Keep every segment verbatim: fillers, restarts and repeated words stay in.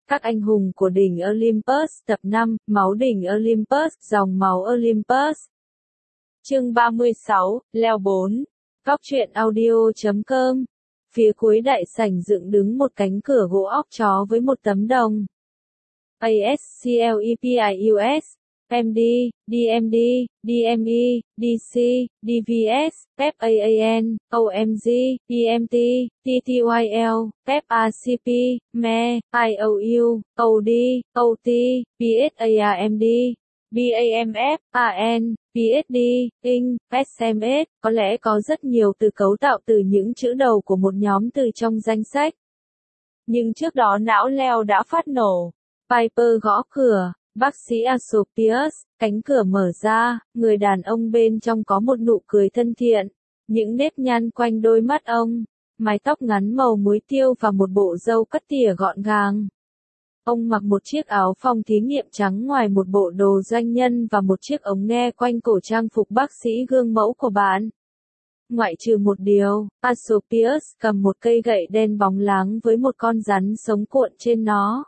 Các anh hùng của đỉnh Olympus tập năm, máu đỉnh Olympus, dòng máu Olympus. Chương ba mươi sáu, leo bốn. Góc truyện audio chấm com. Phía cuối đại sảnh dựng đứng một cánh cửa gỗ óc chó với một tấm đồng. ASCLEPIUS, em đê, đê em đê, đê em e, đê xê, đê vê ét, FAAN, ô em giê, pê em tê, tê tê i lờ, FACP, em e, i o u, ô đê, ô tê, PSARMD, BAMF, AN, pê ét đê, i en, ét em ét, có lẽ có rất nhiều từ cấu tạo từ những chữ đầu của một nhóm từ trong danh sách. Nhưng trước đó não Leo đã phát nổ. Piper gõ cửa, bác sĩ Asclepius, cánh cửa mở ra, người đàn ông bên trong có một nụ cười thân thiện, những nếp nhăn quanh đôi mắt ông, mái tóc ngắn màu muối tiêu và một bộ râu cắt tỉa gọn gàng. Ông mặc một chiếc áo phòng thí nghiệm trắng ngoài một bộ đồ doanh nhân và một chiếc ống nghe quanh cổ trang phục bác sĩ gương mẫu của bạn. Ngoại trừ một điều, Asclepius cầm một cây gậy đen bóng láng với một con rắn sống cuộn trên nó.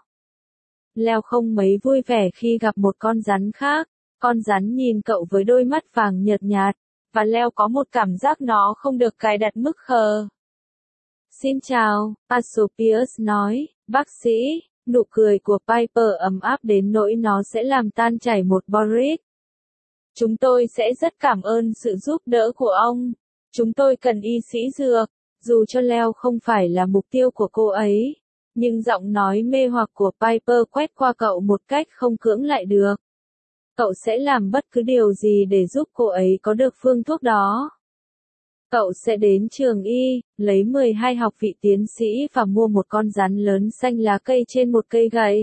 Leo không mấy vui vẻ khi gặp một con rắn khác, con rắn nhìn cậu với đôi mắt vàng nhợt nhạt, và Leo có một cảm giác nó không được cài đặt mức khờ. Xin chào, Asclepius nói, bác sĩ, nụ cười của Piper ấm áp đến nỗi nó sẽ làm tan chảy một Boris. Chúng tôi sẽ rất cảm ơn sự giúp đỡ của ông. Chúng tôi cần y sĩ dược, dù cho Leo không phải là mục tiêu của cô ấy. Nhưng giọng nói mê hoặc của Piper quét qua cậu một cách không cưỡng lại được. Cậu sẽ làm bất cứ điều gì để giúp cô ấy có được phương thuốc đó. Cậu sẽ đến trường y, lấy mười hai học vị tiến sĩ và mua một con rắn lớn xanh lá cây trên một cây gậy.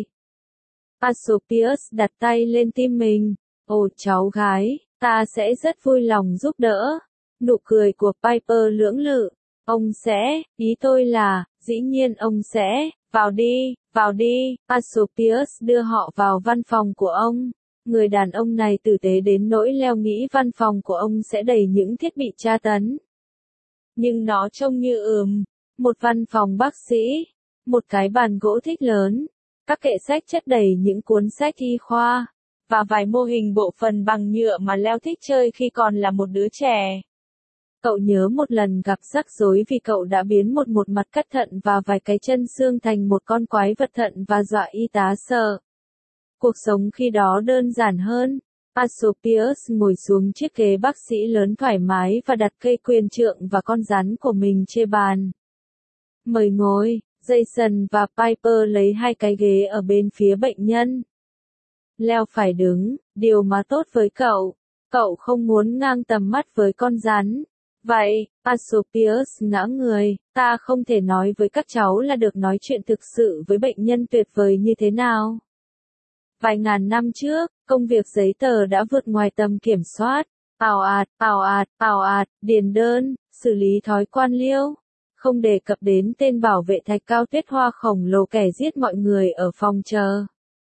Asclepius đặt tay lên tim mình. Ồ cháu gái, ta sẽ rất vui lòng giúp đỡ. Nụ cười của Piper lưỡng lự. Ông sẽ, ý tôi là, dĩ nhiên ông sẽ, vào đi, vào đi. Asclepius đưa họ vào văn phòng của ông. Người đàn ông này tử tế đến nỗi Leo nghĩ văn phòng của ông sẽ đầy những thiết bị tra tấn. Nhưng nó trông như ừm, một văn phòng bác sĩ, một cái bàn gỗ thích lớn, các kệ sách chất đầy những cuốn sách y khoa, và vài mô hình bộ phận bằng nhựa mà Leo thích chơi khi còn là một đứa trẻ. Cậu nhớ một lần gặp rắc rối vì cậu đã biến một một mặt cắt thận và vài cái chân xương thành một con quái vật thận và dọa y tá sợ. Cuộc sống khi đó đơn giản hơn. Asclepius ngồi xuống chiếc ghế bác sĩ lớn thoải mái và đặt cây quyền trượng và con rắn của mình trên bàn. Mời ngồi, Jason và Piper lấy hai cái ghế ở bên phía bệnh nhân. Leo phải đứng, điều mà tốt với cậu. Cậu không muốn ngang tầm mắt với con rắn. Vậy, Asclepius ngã người, ta không thể nói với các cháu là được nói chuyện thực sự với bệnh nhân tuyệt vời như thế nào. Vài ngàn năm trước, công việc giấy tờ đã vượt ngoài tầm kiểm soát. Ào ạt, ào ạt, ào ạt, điền đơn, xử lý thói quan liêu. Không đề cập đến tên bảo vệ thạch cao tuyết hoa khổng lồ kẻ giết mọi người ở phòng chờ.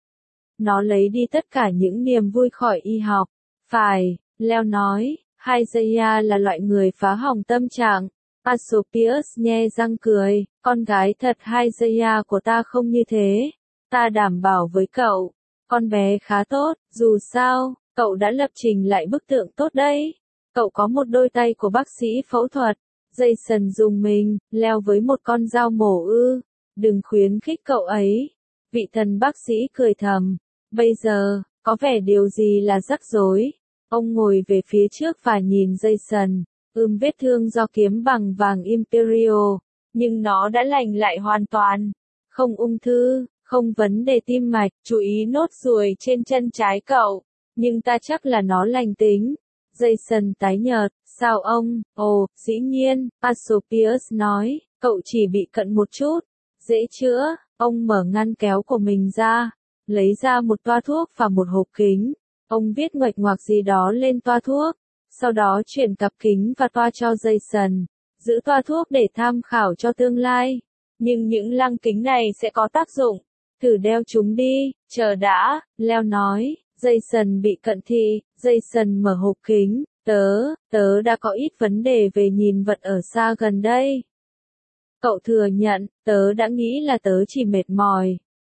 Nó lấy đi tất cả những niềm vui khỏi y học. Phải, Leo nói. Isaiah là loại người phá hỏng tâm trạng. Asclepius nhe răng cười, con gái thật Isaiah của ta không như thế. Ta đảm bảo với cậu, con bé khá tốt, dù sao, cậu đã lập trình lại bức tượng tốt đấy. Cậu có một đôi tay của bác sĩ phẫu thuật. Jason dùng mình, Leo với một con dao mổ ư. Đừng khuyến khích cậu ấy. Vị thần bác sĩ cười thầm. Bây giờ, có vẻ điều gì là rắc rối. Ông ngồi về phía trước và nhìn Jason, ưm vết thương do kiếm bằng vàng Imperial, nhưng nó đã lành lại hoàn toàn. Không ung thư, không vấn đề tim mạch, chú ý nốt ruồi trên chân trái cậu, nhưng ta chắc là nó lành tính. Jason tái nhợt, sao ông, ồ, dĩ nhiên, Asclepius nói, cậu chỉ bị cận một chút, dễ chữa. Ông mở ngăn kéo của mình ra, lấy ra một toa thuốc và một hộp kính. Ông viết nguệch ngoạc gì đó lên toa thuốc, sau đó chuyển cặp kính và toa cho Jason, giữ toa thuốc để tham khảo cho tương lai. Nhưng những lăng kính này sẽ có tác dụng, thử đeo chúng đi, chờ đã, Leo nói. Jason bị cận thị, Jason mở hộp kính, tớ, tớ đã có ít vấn đề về nhìn vật ở xa gần đây. Cậu thừa nhận, tớ đã nghĩ là tớ chỉ mệt mỏi.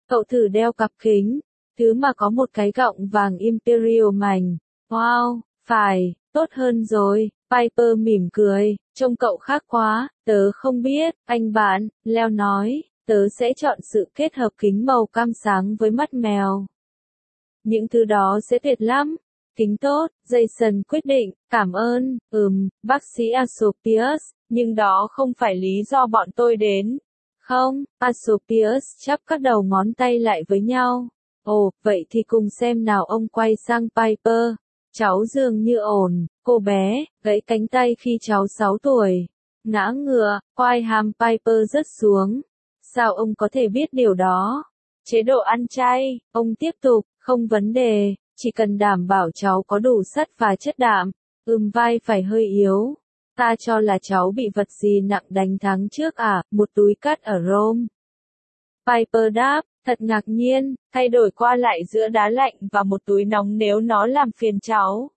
Cậu thử đeo cặp kính, thứ mà có một cái gọng vàng Imperial mảnh. Wow, phải, tốt hơn rồi. Piper mỉm cười, trông cậu khác quá, tớ không biết, anh bạn, Leo nói, tớ sẽ chọn sự kết hợp kính màu cam sáng với mắt mèo. Những thứ đó sẽ tuyệt lắm. Kính tốt, Jason quyết định, cảm ơn, ừm, bác sĩ Asopius, nhưng đó không phải lý do bọn tôi đến. Không, Asopius chắp các đầu ngón tay lại với nhau. Ồ, vậy thì cùng xem nào. Ông quay sang Piper. Cháu dường như ổn, cô bé, gãy cánh tay khi cháu sáu tuổi. Ngã ngựa, quai hàm Piper rớt xuống. Sao ông có thể biết điều đó? Chế độ ăn chay, ông tiếp tục, không vấn đề, chỉ cần đảm bảo cháu có đủ sắt và chất đạm. Ừm, vai phải hơi yếu. Ta cho là cháu bị vật gì nặng đánh tháng trước à, một túi cát ở Rome. Piper đáp, thật ngạc nhiên, thay đổi qua lại giữa đá lạnh và một túi nóng nếu nó làm phiền cháu.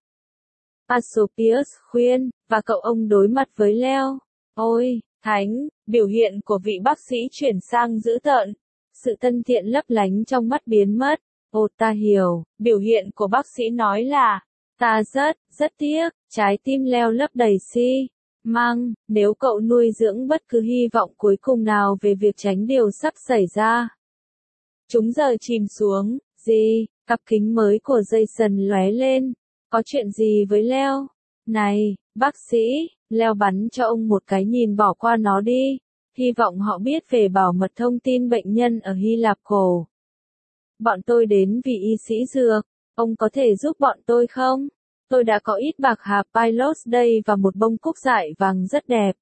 Asopius khuyên, và cậu ông đối mặt với Leo. Ôi, Thánh, biểu hiện của vị bác sĩ chuyển sang dữ tợn. Sự thân thiện lấp lánh trong mắt biến mất. Ồ, ta hiểu, biểu hiện của bác sĩ nói là, ta rất, rất tiếc, trái tim Leo lấp đầy xi măng, nếu cậu nuôi dưỡng bất cứ hy vọng cuối cùng nào về việc tránh điều sắp xảy ra. Chúng giờ chìm xuống, gì, cặp kính mới của Jason lóe lên, có chuyện gì với Leo? Này, bác sĩ, Leo bắn cho ông một cái nhìn bỏ qua nó đi, hy vọng họ biết về bảo mật thông tin bệnh nhân ở Hy Lạp cổ. Bọn tôi đến vì y sĩ dược, ông có thể giúp bọn tôi không? Tôi đã có ít bạc hà Pylos đây và một bông cúc dại vàng rất đẹp.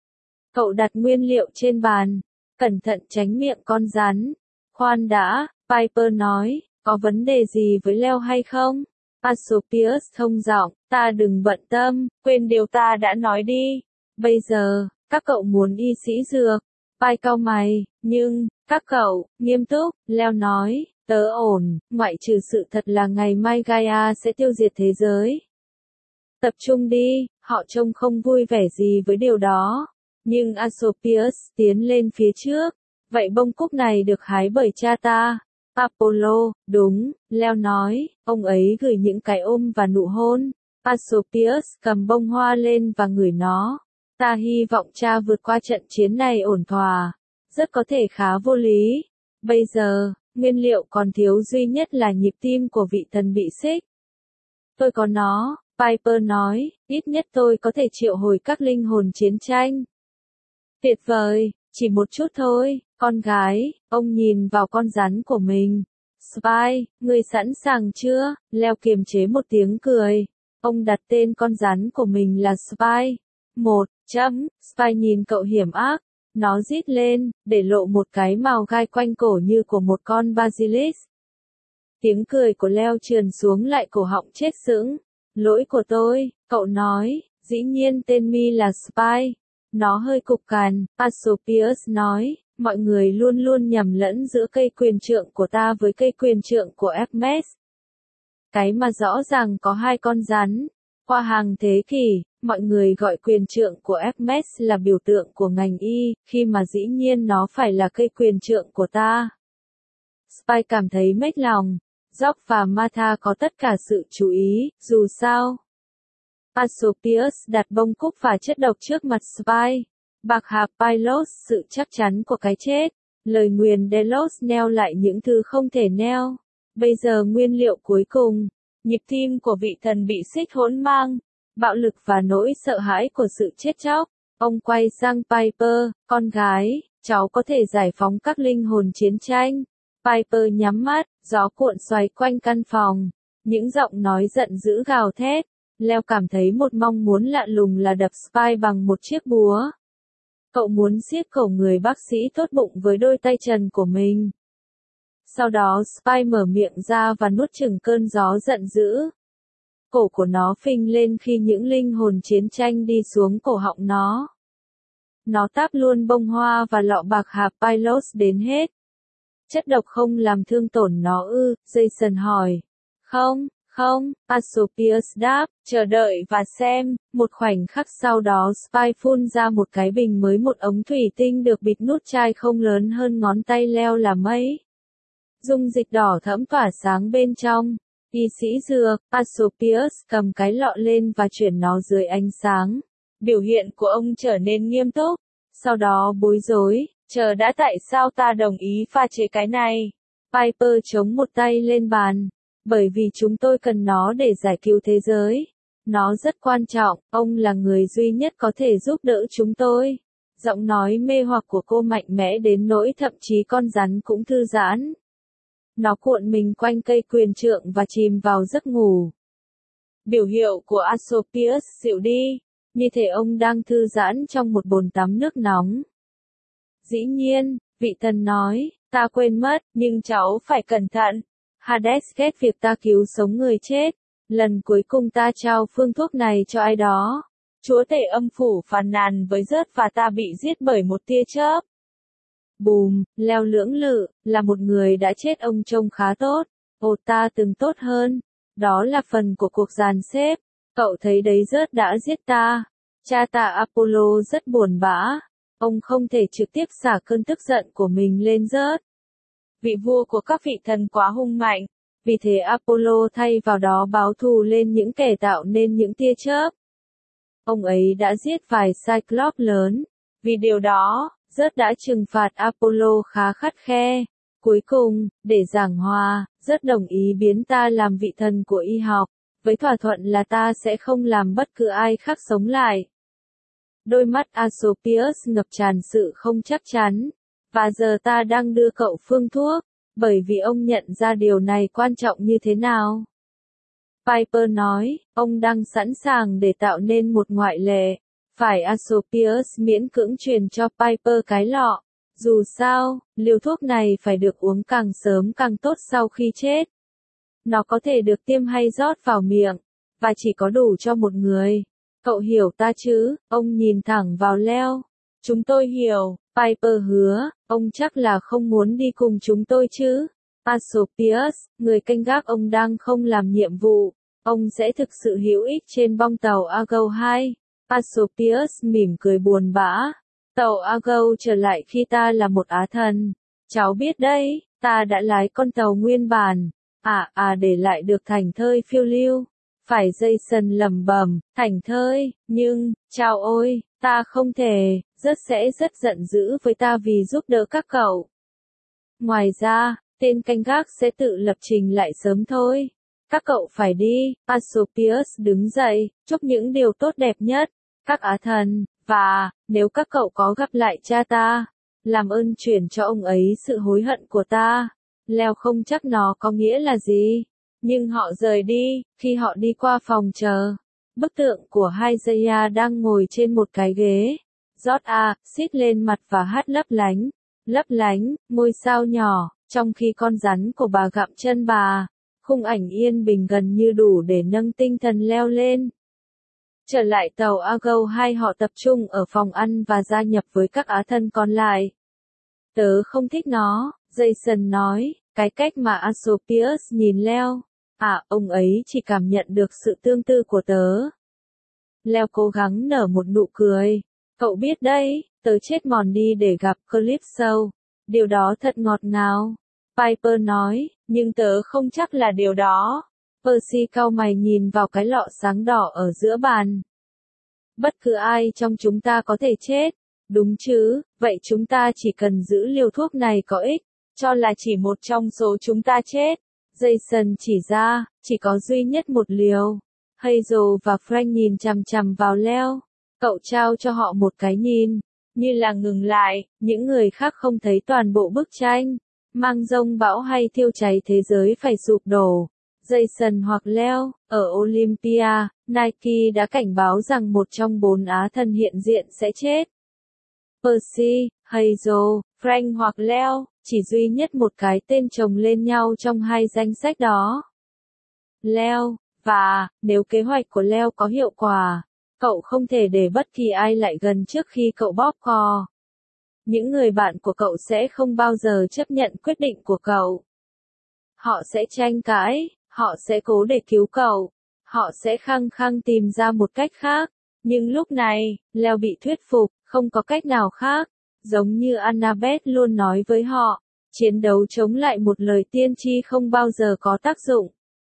Cậu đặt nguyên liệu trên bàn, cẩn thận tránh miệng con rắn. Khoan đã, Piper nói, có vấn đề gì với Leo hay không? Asopius thông giọng, ta đừng bận tâm, quên điều ta đã nói đi. Bây giờ, các cậu muốn y sĩ dược. Pai cau mày, nhưng, các cậu, nghiêm túc, Leo nói, tớ ổn, ngoại trừ sự thật là ngày mai Gaia sẽ tiêu diệt thế giới. Tập trung đi, họ trông không vui vẻ gì với điều đó. Nhưng Asopius tiến lên phía trước. Vậy bông cúc này được hái bởi cha ta. Apollo, đúng, Leo nói, ông ấy gửi những cái ôm và nụ hôn. Asopius cầm bông hoa lên và ngửi nó. Ta hy vọng cha vượt qua trận chiến này ổn thỏa. Rất có thể khá vô lý. Bây giờ, nguyên liệu còn thiếu duy nhất là nhịp tim của vị thần bị xích. Tôi có nó, Piper nói, ít nhất tôi có thể triệu hồi các linh hồn chiến tranh. Tuyệt vời, chỉ một chút thôi, con gái, ông nhìn vào con rắn của mình. Spy, người sẵn sàng chưa? Leo kiềm chế một tiếng cười. Ông đặt tên con rắn của mình là Spy. Một, chấm, Spy nhìn cậu hiểm ác. Nó rít lên, để lộ một cái mào gai quanh cổ như của một con basilisk. Tiếng cười của Leo trườn xuống lại cổ họng chết sững. Lỗi của tôi, cậu nói, dĩ nhiên tên mi là Spy. Nó hơi cục cằn, Asopius nói, mọi người luôn luôn nhầm lẫn giữa cây quyền trượng của ta với cây quyền trượng của Hermes. Cái mà rõ ràng có hai con rắn. Qua hàng thế kỷ, mọi người gọi quyền trượng của Hermes là biểu tượng của ngành y, khi mà dĩ nhiên nó phải là cây quyền trượng của ta. Spy cảm thấy mếch lòng. Jock và Martha có tất cả sự chú ý, dù sao. Asopius đặt bông cúc và chất độc trước mặt Spy. Bạc hà Pylos, sự chắc chắn của cái chết. Lời nguyền Delos neo lại những thứ không thể neo. Bây giờ nguyên liệu cuối cùng. Nhịp tim của vị thần bị xích hỗn mang. Bạo lực và nỗi sợ hãi của sự chết chóc. Ông quay sang Piper, con gái, cháu có thể giải phóng các linh hồn chiến tranh. Piper nhắm mắt, gió cuộn xoáy quanh căn phòng. Những giọng nói giận dữ gào thét. Leo cảm thấy một mong muốn lạ lùng là đập Spy bằng một chiếc búa. Cậu muốn siết cổ người bác sĩ tốt bụng với đôi tay trần của mình. Sau đó Spy mở miệng ra và nuốt chửng cơn gió giận dữ. Cổ của nó phình lên khi những linh hồn chiến tranh đi xuống cổ họng nó. Nó táp luôn bông hoa và lọ bạc hà Pylos đến hết. Chất độc không làm thương tổn nó ư, Jason hỏi. Không, không, Asopius đáp, chờ đợi và xem. Một khoảnh khắc sau đó Spy phun ra một cái bình mới, một ống thủy tinh được bịt nút chai không lớn hơn ngón tay Leo là mấy. dung dịch đỏ thẫm tỏa sáng bên trong. Y sĩ dược, Asclepius cầm cái lọ lên và chuyển nó dưới ánh sáng. Biểu hiện của ông trở nên nghiêm túc, sau đó bối rối, chờ đã, tại sao ta đồng ý pha chế cái này? Piper chống một tay lên bàn. Bởi vì chúng tôi cần nó để giải cứu thế giới. Nó rất quan trọng, ông là người duy nhất có thể giúp đỡ chúng tôi. Giọng nói mê hoặc của cô mạnh mẽ đến nỗi thậm chí con rắn cũng thư giãn. Nó cuộn mình quanh cây quyền trượng và chìm vào giấc ngủ. Biểu hiệu của Asclepius dịu đi, như thể ông đang thư giãn trong một bồn tắm nước nóng. Dĩ nhiên, vị thần nói, ta quên mất, nhưng cháu phải cẩn thận. Hades ghét việc ta cứu sống người chết. Lần cuối cùng ta trao phương thuốc này cho ai đó. Chúa tể âm phủ phàn nàn với rớt và ta bị giết bởi một tia chớp. Bùm, Leo lưỡng lự, là một người đã chết, ông trông khá tốt. Ồ, ta từng tốt hơn. Đó là phần của cuộc dàn xếp. Cậu thấy đấy, rớt đã giết ta. Cha ta Apollo rất buồn bã. Ông không thể trực tiếp xả cơn tức giận của mình lên rớt. Vị vua của các vị thần quá hung mạnh. Vì thế Apollo thay vào đó báo thù lên những kẻ tạo nên những tia chớp. Ông ấy đã giết vài Cyclops lớn. Vì điều đó, rớt đã trừng phạt Apollo khá khắt khe. Cuối cùng, để giảng hòa, rớt đồng ý biến ta làm vị thần của y học, với thỏa thuận là ta sẽ không làm bất cứ ai khác sống lại. Đôi mắt Asclepius ngập tràn sự không chắc chắn. Và giờ ta đang đưa cậu phương thuốc, bởi vì ông nhận ra điều này quan trọng như thế nào. Piper nói, ông đang sẵn sàng để tạo nên một ngoại lệ. Phải, Asclepius miễn cưỡng truyền cho Piper cái lọ. Dù sao, liều thuốc này phải được uống càng sớm càng tốt sau khi chết. Nó có thể được tiêm hay rót vào miệng, và chỉ có đủ cho một người. Cậu hiểu ta chứ? Ông nhìn thẳng vào Leo. Chúng tôi hiểu, Piper hứa, ông chắc là không muốn đi cùng chúng tôi chứ? Asclepius, người canh gác ông đang không làm nhiệm vụ, ông sẽ thực sự hữu ích trên bong tàu Argo hai. Asclepius mỉm cười buồn bã. Tàu Argo trở lại khi ta là một á thần. Cháu biết đấy, ta đã lái con tàu nguyên bản. À à để lại được thành thơi phiêu lưu. Phải, Jason lẩm bẩm, thành thơi, nhưng, chao ôi, ta không thể, rất sẽ rất giận dữ với ta vì giúp đỡ các cậu. Ngoài ra, tên canh gác sẽ tự lập trình lại sớm thôi. Các cậu phải đi. Asclepius đứng dậy, chúc những điều tốt đẹp nhất, các á thần, và, nếu các cậu có gặp lại cha ta, làm ơn chuyển cho ông ấy sự hối hận của ta. Leo không chắc nó có nghĩa là gì. Nhưng họ rời đi, khi họ đi qua phòng chờ. Bức tượng của Isaiah đang ngồi trên một cái ghế. Rót a, xít lên mặt và hát lấp lánh. Lấp lánh, ngôi sao nhỏ, trong khi con rắn của bà gặm chân bà. Khung ảnh yên bình gần như đủ để nâng tinh thần Leo lên. Trở lại tàu Argo hai, họ tập trung ở phòng ăn và gia nhập với các á thân còn lại. Tớ không thích nó, Jason nói, cái cách mà Asclepius nhìn Leo. À, ông ấy chỉ cảm nhận được sự tương tư của tớ. Leo cố gắng nở một nụ cười. Cậu biết đấy, tớ chết mòn đi để gặp Calypso. Điều đó thật ngọt ngào. Piper nói, nhưng tớ không chắc là điều đó. Percy cau mày nhìn vào cái lọ sáng đỏ ở giữa bàn. Bất cứ ai trong chúng ta có thể chết. Đúng chứ, vậy chúng ta chỉ cần giữ liều thuốc này có ích, cho là chỉ một trong số chúng ta chết. Jason chỉ ra, chỉ có duy nhất một liều. Hazel và Frank nhìn chằm chằm vào Leo. Cậu trao cho họ một cái nhìn, như là ngừng lại, những người khác không thấy toàn bộ bức tranh. Mang giông bão hay thiêu cháy thế giới phải sụp đổ. Jason hoặc Leo, ở Olympia, Nike đã cảnh báo rằng một trong bốn á thần hiện diện sẽ chết. Percy, Hazel, Frank hoặc Leo, chỉ duy nhất một cái tên chồng lên nhau trong hai danh sách đó. Leo, và, nếu kế hoạch của Leo có hiệu quả, cậu không thể để bất kỳ ai lại gần trước khi cậu bóp cò. Những người bạn của cậu sẽ không bao giờ chấp nhận quyết định của cậu. Họ sẽ tranh cãi, họ sẽ cố để cứu cậu, họ sẽ khăng khăng tìm ra một cách khác. Nhưng lúc này, Leo bị thuyết phục, không có cách nào khác. Giống như Annabeth luôn nói với họ, Chiến đấu chống lại một lời tiên tri không bao giờ có tác dụng.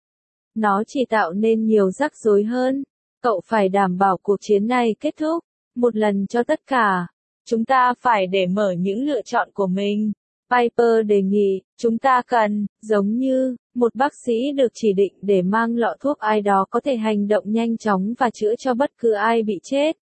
Nó chỉ tạo nên nhiều rắc rối hơn. Cậu phải đảm bảo cuộc chiến này kết thúc, một lần cho tất cả. Chúng ta phải để mở những lựa chọn của mình. Piper đề nghị, chúng ta cần, giống như, một bác sĩ được chỉ định để mang lọ thuốc ai đó có thể hành động nhanh chóng và chữa cho bất cứ ai bị chết.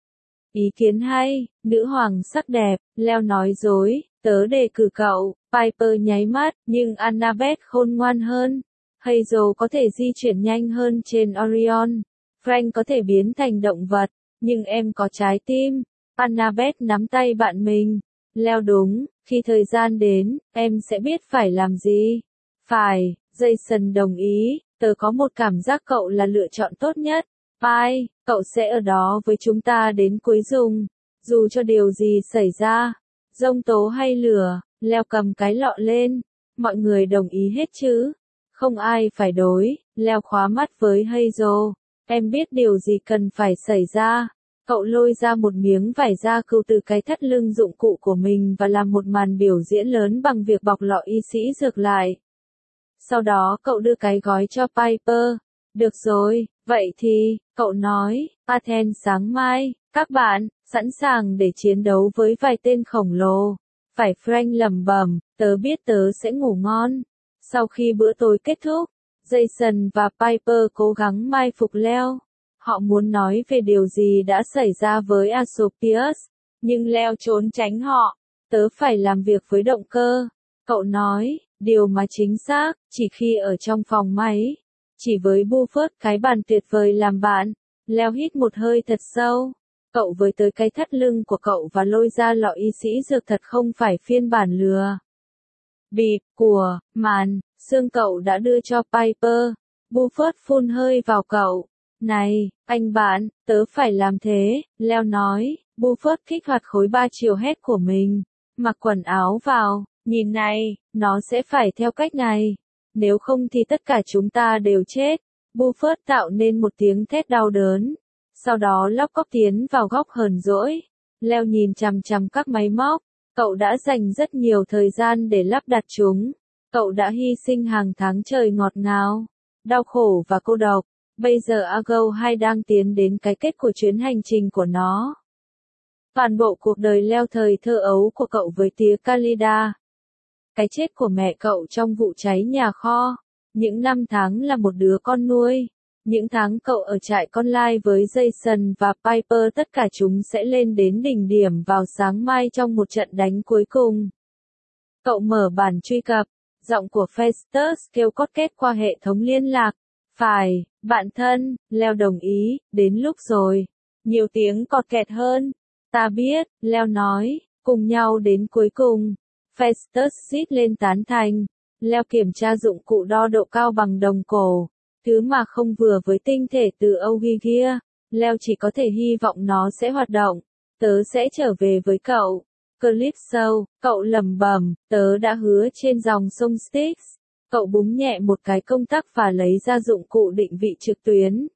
Ý kiến hay, nữ hoàng sắc đẹp, Leo nói dối, tớ đề cử cậu. Piper nháy mắt, nhưng Annabeth khôn ngoan hơn. Hazel có thể di chuyển nhanh hơn trên Orion. Frank có thể biến thành động vật, nhưng em có trái tim. Annabeth nắm tay bạn mình. Leo đúng, khi thời gian đến, em sẽ biết phải làm gì. Phải, Jason đồng ý, tớ có một cảm giác cậu là lựa chọn tốt nhất. Pai, cậu sẽ ở đó với chúng ta đến cuối dùng. Dù cho điều gì xảy ra, giông tố hay lửa, Leo cầm cái lọ lên. Mọi người đồng ý hết chứ? Không ai phải đối, Leo khóa mắt với Hazel. Em biết điều gì cần phải xảy ra. Cậu lôi ra một miếng vải da cừu từ cái thắt lưng dụng cụ của mình và làm một màn biểu diễn lớn bằng việc bọc lọ y sĩ dược lại. Sau đó cậu đưa cái gói cho Piper. Được rồi, vậy thì, cậu nói, Athens sáng mai, các bạn, sẵn sàng để chiến đấu với vài tên khổng lồ. Phải, Frank lẩm bẩm, tớ biết tớ sẽ ngủ ngon. Sau khi bữa tối kết thúc, Jason và Piper cố gắng mai phục Leo. Họ muốn nói về điều gì đã xảy ra với Asclepius, nhưng Leo trốn tránh họ. Tớ phải làm việc với động cơ. Cậu nói, điều mà chính xác, chỉ khi ở trong phòng máy. Chỉ với Buffett cái bàn tuyệt vời làm bạn. Leo hít một hơi thật sâu. Cậu với tới cái thắt lưng của cậu và lôi ra lọ y sĩ dược thật không phải phiên bản lừa bịp của màn xương cậu đã đưa cho Piper. Buffett phun hơi vào cậu. Này, anh bạn, tớ phải làm thế, Leo nói. Buffett kích hoạt khối ba chiều hết của mình. Mặc quần áo vào, nhìn này, nó sẽ phải theo cách này. Nếu không thì tất cả chúng ta đều chết. Buffett tạo nên một tiếng thét đau đớn. Sau đó lóc cóc tiến vào góc hờn dỗi. Leo nhìn chằm chằm các máy móc. Cậu đã dành rất nhiều thời gian để lắp đặt chúng. Cậu đã hy sinh hàng tháng trời ngọt ngào, đau khổ và cô độc. Bây giờ Argo hai đang tiến đến cái kết của chuyến hành trình của nó. Toàn bộ cuộc đời Leo thời thơ ấu của cậu với tía Khalida. Cái chết của mẹ cậu trong vụ cháy nhà kho. Những năm tháng là một đứa con nuôi. Những tháng cậu ở trại con lai với Jason và Piper, tất cả chúng sẽ lên đến đỉnh điểm vào sáng mai trong một trận đánh cuối cùng. Cậu mở bản truy cập. Giọng của Festus kêu cót két qua hệ thống liên lạc. Phải, bạn thân, Leo đồng ý, đến lúc rồi. Nhiều tiếng cọt kẹt hơn. Ta biết, Leo nói, cùng nhau đến cuối cùng. Festus rít lên tán thành. Leo kiểm tra dụng cụ đo độ cao bằng đồng cổ. Thứ mà không vừa với tinh thể từ Ogygia. Leo chỉ có thể hy vọng nó sẽ hoạt động. Tớ sẽ trở về với cậu. Calypso, cậu lẩm bẩm, tớ đã hứa trên dòng sông Styx. Cậu búng nhẹ một cái công tắc và lấy ra dụng cụ định vị trực tuyến.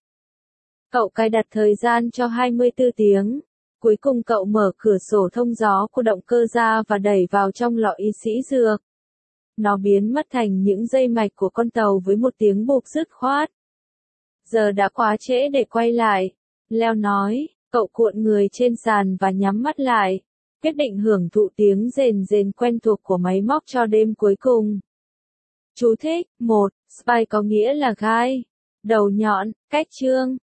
Cậu cài đặt thời gian cho hai mươi tư tiếng. Cuối cùng cậu mở cửa sổ thông gió của động cơ ra và đẩy vào trong lọ y sĩ dược. Nó biến mất thành những dây mạch của con tàu với một tiếng bụp dứt khoát. Giờ đã quá trễ để quay lại. Leo nói, cậu cuộn người trên sàn và nhắm mắt lại. Quyết định hưởng thụ tiếng rền rền quen thuộc của máy móc cho đêm cuối cùng. Chú thích, một, spy có nghĩa là gai, đầu nhọn, cách chương.